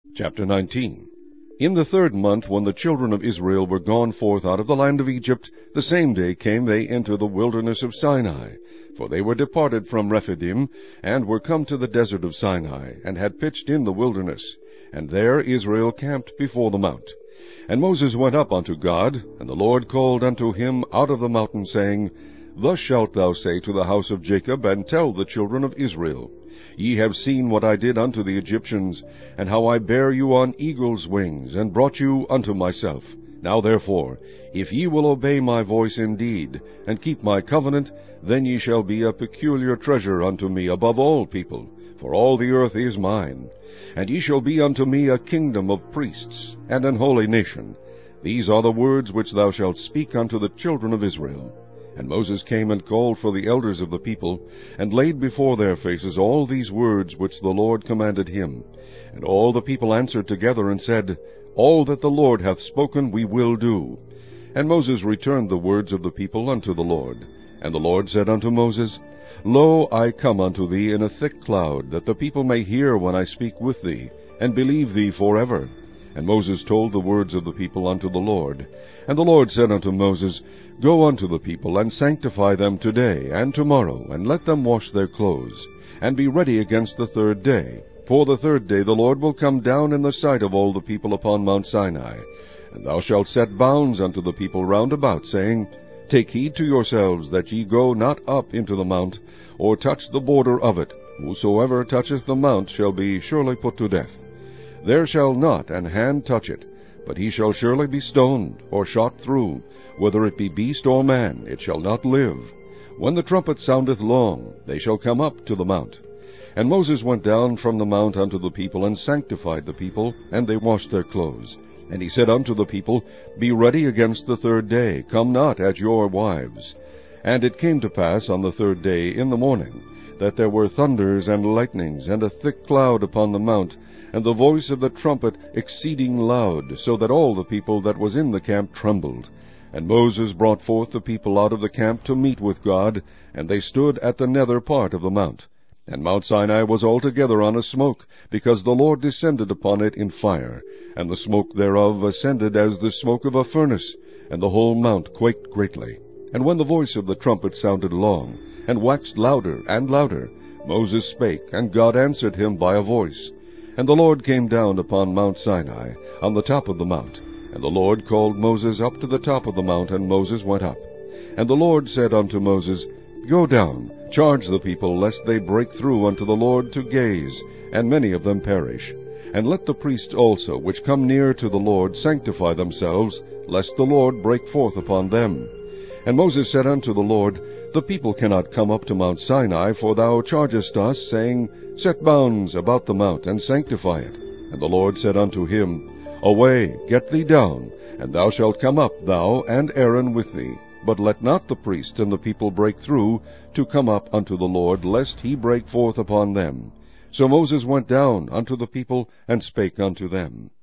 Chapter 19. In the 3rd month, when the children of Israel were gone forth out of the land of Egypt, the same day came they into the wilderness of Sinai. For they were departed from Rephidim, and were come to the desert of Sinai, and had pitched in the wilderness. And there Israel camped before the mount. And Moses went up unto God, and the Lord called unto him out of the mountain, saying, Thus shalt thou say to the house of Jacob, and tell the children of Israel, Ye have seen what I did unto the Egyptians, and how I bare you on eagle's wings, and brought you unto myself. Now therefore, if ye will obey my voice indeed, and keep my covenant, then ye shall be a peculiar treasure unto me above all people, for all the earth is mine. And ye shall be unto me a kingdom of priests, and an holy nation. These are the words which thou shalt speak unto the children of Israel. And Moses came and called for the elders of the people, and laid before their faces all these words which the Lord commanded him. And all the people answered together, and said, All that the Lord hath spoken we will do. And Moses returned the words of the people unto the Lord. And the Lord said unto Moses, Lo, I come unto thee in a thick cloud, that the people may hear when I speak with thee, and believe thee forever. And Moses told the words of the people unto the Lord. And the Lord said unto Moses, Go unto the people, and sanctify them today and tomorrow, and let them wash their clothes, and be ready against the 3rd day. For the 3rd day the Lord will come down in the sight of all the people upon Mount Sinai. And thou shalt set bounds unto the people round about, saying, Take heed to yourselves that ye go not up into the mount, or touch the border of it. Whosoever toucheth the mount shall be surely put to death. There shall not an hand touch it, but he shall surely be stoned, or shot through. Whether it be beast or man, it shall not live. When the trumpet soundeth long, they shall come up to the mount. And Moses went down from the mount unto the people, and sanctified the people, and they washed their clothes. And he said unto the people, Be ready against the 3rd day, come not at your wives. And it came to pass on the 3rd day in the morning, that there were thunders and lightnings, and a thick cloud upon the mount, and the voice of the trumpet exceeding loud, so that all the people that was in the camp trembled. And Moses brought forth the people out of the camp to meet with God, and they stood at the nether part of the mount. And Mount Sinai was altogether on a smoke, because the Lord descended upon it in fire, and the smoke thereof ascended as the smoke of a furnace, and the whole mount quaked greatly. And when the voice of the trumpet sounded long, and waxed louder and louder, Moses spake, and God answered him by a voice. And the Lord came down upon Mount Sinai, on the top of the mount. And the Lord called Moses up to the top of the mount, and Moses went up. And the Lord said unto Moses, Go down, charge the people, lest they break through unto the Lord to gaze, and many of them perish. And let the priests also, which come near to the Lord, sanctify themselves, lest the Lord break forth upon them. And Moses said unto the Lord, The people cannot come up to Mount Sinai, for thou chargest us, saying, Set bounds about the mount, and sanctify it. And the Lord said unto him, Away, get thee down, and thou shalt come up, thou and Aaron with thee. But let not the priest and the people break through to come up unto the Lord, lest he break forth upon them. So Moses went down unto the people, and spake unto them.